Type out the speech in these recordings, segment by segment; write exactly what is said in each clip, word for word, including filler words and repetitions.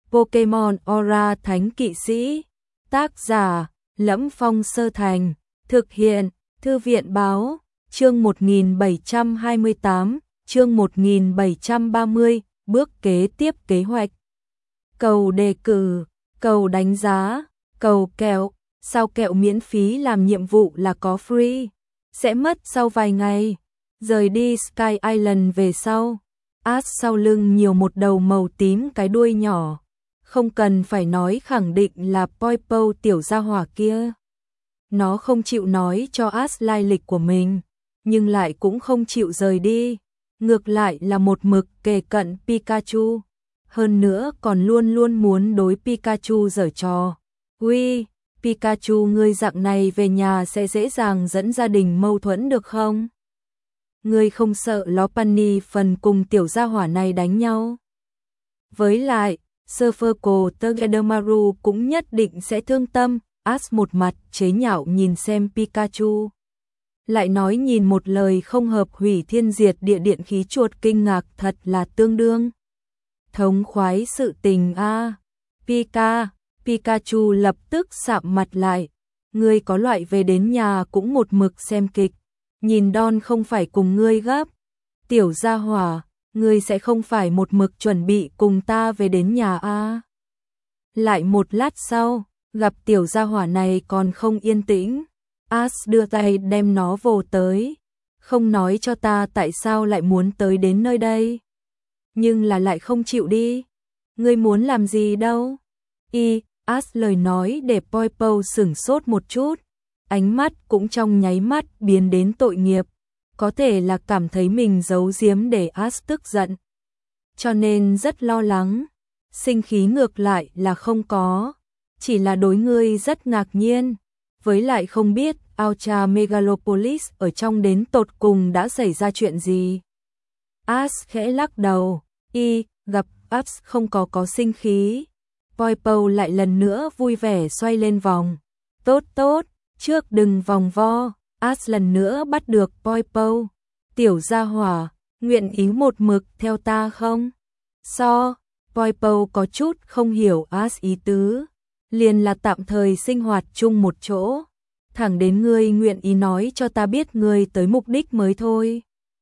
Pokemon Aura Thánh Kỵ Sĩ. Tác giả: Lẫm Phong Sơ Thành. Thực hiện: Thư viện Báo. Chương một nghìn bảy trăm hai mươi tám, chương một nghìn bảy trăm ba mươi, bước kế tiếp kế hoạch. Cầu đề cử, cầu đánh giá, cầu kẹo, sao kẹo miễn phí làm nhiệm vụ là có free, sẽ mất sau vài ngày. Rời đi Sky Island về sau, Ash sau lưng nhiều một đầu màu tím cái đuôi nhỏ, không cần phải nói khẳng định là Poipo tiểu gia hỏa kia. Nó không chịu nói cho Ash lai lịch của mình, nhưng lại cũng không chịu rời đi, ngược lại là một mực kề cận Pikachu, hơn nữa còn luôn luôn muốn đối Pikachu giở trò. Ui, Pikachu ngươi dạng này về nhà sẽ dễ dàng dẫn gia đình mâu thuẫn được không? Ngươi không sợ Lopunny phần cùng tiểu gia hỏa này đánh nhau? Với lại, Surfer Togedemaru cũng nhất định sẽ thương tâm. Ash một mặt chế nhạo nhìn xem Pikachu, lại nói nhìn một lời không hợp hủy thiên diệt địa điện khí chuột kinh ngạc thật là tương đương. Thống khoái sự tình a. À. Pika, Pikachu lập tức sạm mặt lại. Ngươi có loại về đến nhà cũng một mực xem kịch, nhìn Don không phải cùng ngươi gấp. Tiểu gia hỏa, ngươi sẽ không phải một mực chuẩn bị cùng ta về đến nhà a. À. Lại một lát sau, gặp tiểu gia hỏa này còn không yên tĩnh, Ash đưa tay đem nó vồ tới. Không nói cho ta tại sao lại muốn tới đến nơi đây, nhưng là lại không chịu đi. Ngươi muốn làm gì đâu? Y, Ash lời nói để Poipo sửng sốt một chút, ánh mắt cũng trong nháy mắt biến đến tội nghiệp, có thể là cảm thấy mình giấu giếm để Ash tức giận, cho nên rất lo lắng. Sinh khí ngược lại là không có, chỉ là đối ngươi rất ngạc nhiên, với lại không biết Ultra Megalopolis ở trong đến tột cùng đã xảy ra chuyện gì. Ash khẽ lắc đầu, y, gặp Ash không có có sinh khí. Poipo lại lần nữa vui vẻ xoay lên vòng. Tốt tốt, trước đừng vòng vo. Ash lần nữa bắt được Poipo. Tiểu gia hỏa, nguyện ý một mực theo ta không? So, Poipo có chút không hiểu Ash ý tứ, liền là tạm thời sinh hoạt chung một chỗ, thẳng đến ngươi nguyện ý nói cho ta biết ngươi tới mục đích mới thôi.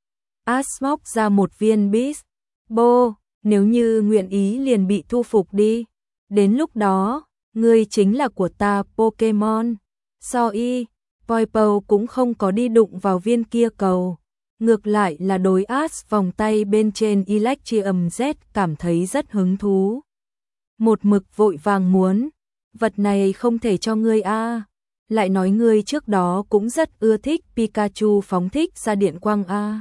Ash móc ra một viên Beast Ball, nếu như nguyện ý liền bị thu phục đi, đến lúc đó, ngươi chính là của ta Pokemon. So y, Poipo cũng không có đi đụng vào viên kia cầu, ngược lại là đối Ash vòng tay bên trên Electrium Z cảm thấy rất hứng thú. Một mực vội vàng muốn, vật này không thể cho ngươi a. À. Lại nói ngươi trước đó cũng rất ưa thích Pikachu phóng thích ra điện quang a. À.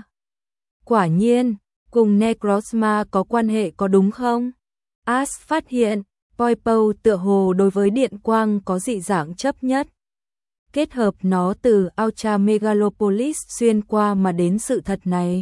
Quả nhiên, cùng Necrozma có quan hệ có đúng không? Ash phát hiện, Poipo tựa hồ đối với điện quang có dị dạng chấp nhất. Kết hợp nó từ Ultra Megalopolis xuyên qua mà đến sự thật này,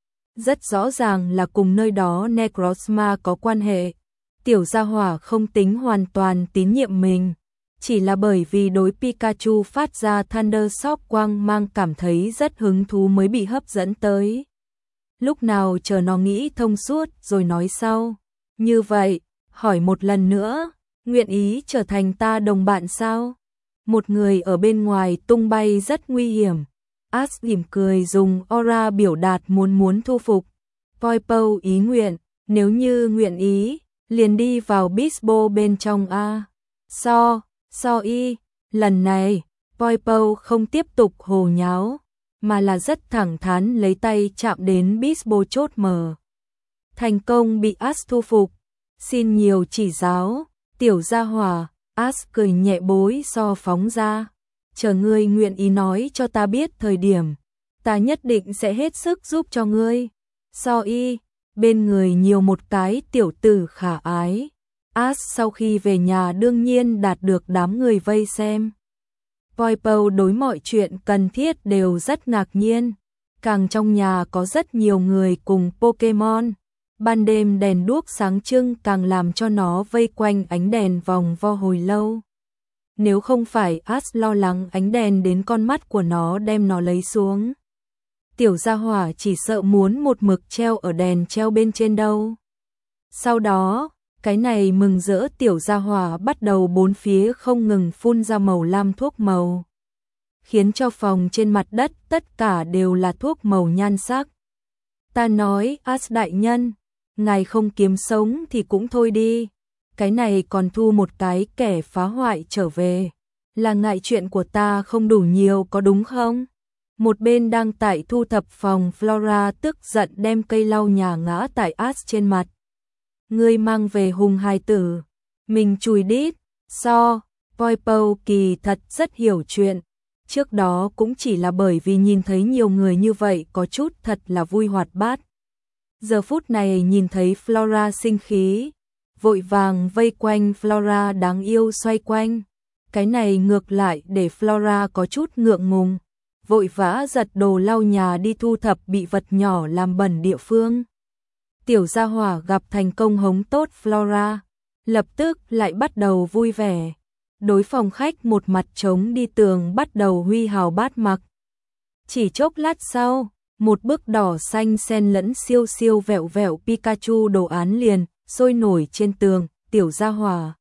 rất rõ ràng là cùng nơi đó Necrozma có quan hệ. Tiểu gia hỏa không tính hoàn toàn tín nhiệm mình, chỉ là bởi vì đối Pikachu phát ra Thunder Shock quang mang cảm thấy rất hứng thú mới bị hấp dẫn tới. Lúc nào chờ nó nghĩ thông suốt rồi nói sau. Như vậy, hỏi một lần nữa, nguyện ý trở thành ta đồng bạn sao? Một người ở bên ngoài tung bay rất nguy hiểm. Ash mỉm cười dùng aura biểu đạt muốn muốn thu phục. Poipo ý nguyện, nếu như nguyện ý, liền đi vào Beast Ball bên trong a. So, so y, lần này, Poipo không tiếp tục hồ nháo, mà là rất thẳng thắn lấy tay chạm đến Beast Ball chốt mở. Thành công bị Ash thu phục. Xin nhiều chỉ giáo, tiểu gia hỏa. Ash cười nhẹ bối so phóng ra. Chờ ngươi nguyện ý nói cho ta biết thời điểm, ta nhất định sẽ hết sức giúp cho ngươi. So y, bên người nhiều một cái tiểu tử khả ái. Ash sau khi về nhà đương nhiên đạt được đám người vây xem. Poipo đối mọi chuyện cần thiết đều rất ngạc nhiên. Càng trong nhà có rất nhiều người cùng Pokemon. Ban đêm đèn đuốc sáng trưng càng làm cho nó vây quanh ánh đèn vòng vo hồi lâu. Nếu không phải Ash lo lắng ánh đèn đến con mắt của nó đem nó lấy xuống, tiểu gia hỏa chỉ sợ muốn một mực treo ở đèn treo bên trên đâu. Sau đó, Cái này mừng rỡ tiểu gia hỏa bắt đầu bốn phía không ngừng phun ra màu lam thuốc màu, khiến cho phòng trên mặt đất tất cả đều là thuốc màu nhan sắc. Ta nói, As đại nhân, ngài không kiếm sống thì cũng thôi đi, cái này còn thu một cái kẻ phá hoại trở về, là ngại chuyện của ta không đủ nhiều có đúng không? Một bên đang tại thu thập phòng Flora tức giận đem cây lau nhà ngã tại As trên mặt. Ngươi mang về hùng hài tử, mình chùi đít, so, Poipo kỳ thật rất hiểu chuyện, trước đó cũng chỉ là bởi vì nhìn thấy nhiều người như vậy có chút thật là vui hoạt bát. Giờ phút này nhìn thấy Flora sinh khí, vội vàng vây quanh Flora đáng yêu xoay quanh, cái này ngược lại để Flora có chút ngượng ngùng, vội vã giật đồ lau nhà đi thu thập bị vật nhỏ làm bẩn địa phương. Tiểu gia hỏa gặp thành công hống tốt Flora, lập tức lại bắt đầu vui vẻ. Đối phòng khách một mặt trống đi tường bắt đầu huy hào bát mặc. Chỉ chốc lát sau, một bức đỏ xanh xen lẫn siêu siêu vẹo vẹo Pikachu đồ án liền sôi nổi trên tường. Tiểu gia hỏa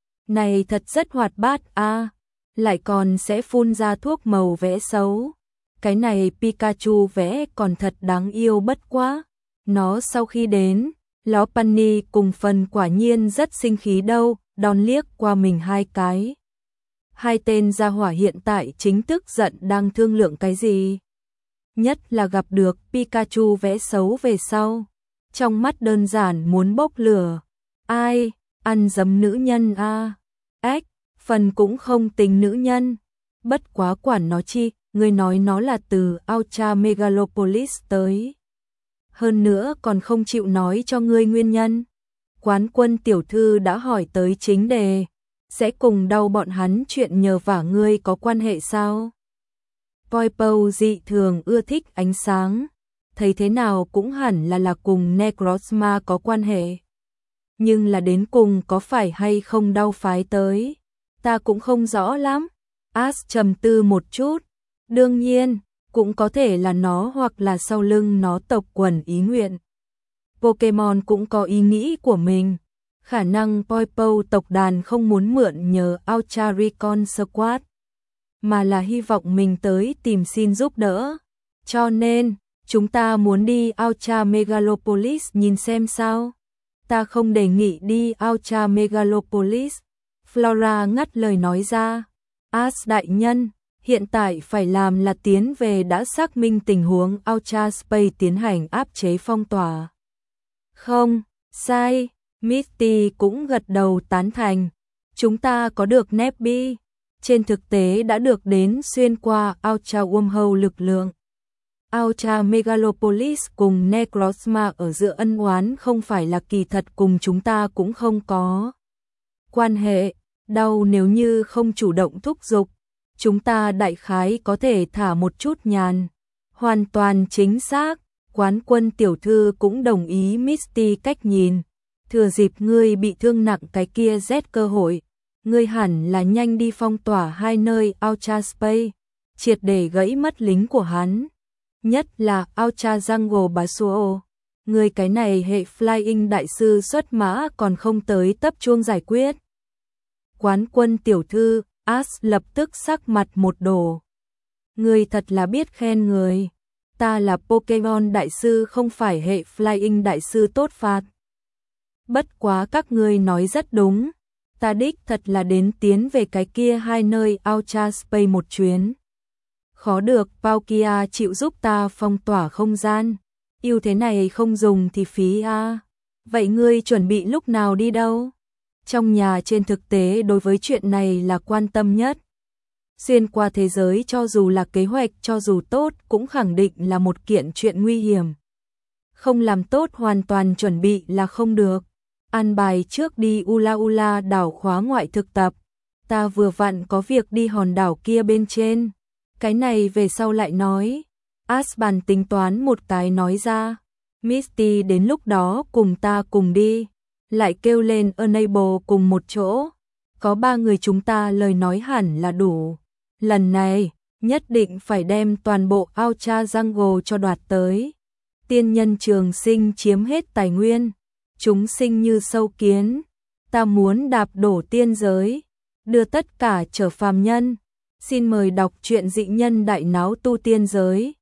này thật rất hoạt bát a, à, lại còn sẽ phun ra thuốc màu vẽ xấu. Cái này Pikachu vẽ còn thật đáng yêu bất quá. Nó sau khi đến, Ló Bunny cùng phần quả nhiên rất sinh khí đâu, đòn liếc qua mình hai cái. Hai tên gia hỏa hiện tại chính tức giận đang thương lượng cái gì? Nhất là gặp được Pikachu vẽ xấu về sau. Trong mắt đơn giản muốn bốc lửa. Ai, ăn dấm nữ nhân a à? Ếch, phần cũng không tính nữ nhân. Bất quá quản nó chi, người nói nó là từ Ultra Megalopolis tới. Hơn nữa còn không chịu nói cho ngươi nguyên nhân. Quán Quân tiểu thư đã hỏi tới chính đề, sẽ cùng đau bọn hắn chuyện nhờ vả ngươi có quan hệ sao? Poipo dị thường ưa thích ánh sáng, thấy thế nào cũng hẳn là là cùng Necrozma có quan hệ. Nhưng là đến cùng có phải hay không đau phái tới, ta cũng không rõ lắm. As trầm tư một chút, đương nhiên, cũng có thể là nó hoặc là sau lưng nó tộc quần ý nguyện. Pokemon cũng có ý nghĩ của mình, khả năng Poipo tộc đàn không muốn mượn nhờ Ultra Recon Squad, mà là hy vọng mình tới tìm xin giúp đỡ. Cho nên, chúng ta muốn đi Ultra Megalopolis nhìn xem sao. Ta không đề nghị đi Ultra Megalopolis. Flora ngắt lời nói ra. As đại nhân, hiện tại phải làm là tiến về đã xác minh tình huống Ultra Space tiến hành áp chế phong tỏa. Không, sai, Misty cũng gật đầu tán thành. Chúng ta có được Nebby, trên thực tế đã được đến xuyên qua Ultra Wormhole lực lượng. Ultra Megalopolis cùng Necrozma ở giữa ân oán không phải là kỳ thật cùng chúng ta cũng không có quan hệ, đau nếu như không chủ động thúc giục, chúng ta đại khái có thể thả một chút nhàn. Hoàn toàn chính xác, Quán Quân tiểu thư cũng đồng ý Misty cách nhìn. Thừa dịp ngươi bị thương nặng cái kia rét cơ hội, ngươi hẳn là nhanh đi phong tỏa hai nơi Ultra Space, triệt để gãy mất lính của hắn. Nhất là Ultra Jungle Basuo, ngươi cái này hệ Flying đại sư xuất mã còn không tới tấp chuông giải quyết. Quán Quân tiểu thư, As lập tức sắc mặt một đổ. Ngươi thật là biết khen người, ta là Pokemon đại sư không phải hệ Flying đại sư tốt phạt. Bất quá các ngươi nói rất đúng, ta đích thật là đến tiến về cái kia hai nơi Ultra Space một chuyến. Khó được Palkia chịu giúp ta phong tỏa không gian, ưu thế này không dùng thì phí a. À. Vậy ngươi chuẩn bị lúc nào đi đâu? Trong nhà trên thực tế đối với chuyện này là quan tâm nhất. Xuyên qua thế giới cho dù là kế hoạch cho dù tốt cũng khẳng định là một kiện chuyện nguy hiểm. Không làm tốt hoàn toàn chuẩn bị là không được. An bài trước đi Ula Ula đảo khóa ngoại thực tập. Ta vừa vặn có việc đi hòn đảo kia bên trên. Cái này về sau lại nói. Asban tính toán một cái nói ra. Misty đến lúc đó cùng ta cùng đi. Lại kêu lên Enable cùng một chỗ. Có ba người chúng ta lời nói hẳn là đủ. Lần này, nhất định phải đem toàn bộ Ultra Jungle cho đoạt tới. Tiên nhân trường sinh chiếm hết tài nguyên. Chúng sinh như sâu kiến, ta muốn đạp đổ tiên giới, đưa tất cả trở phàm nhân. Xin mời đọc truyện Dị Nhân Đại Náo Tu Tiên Giới.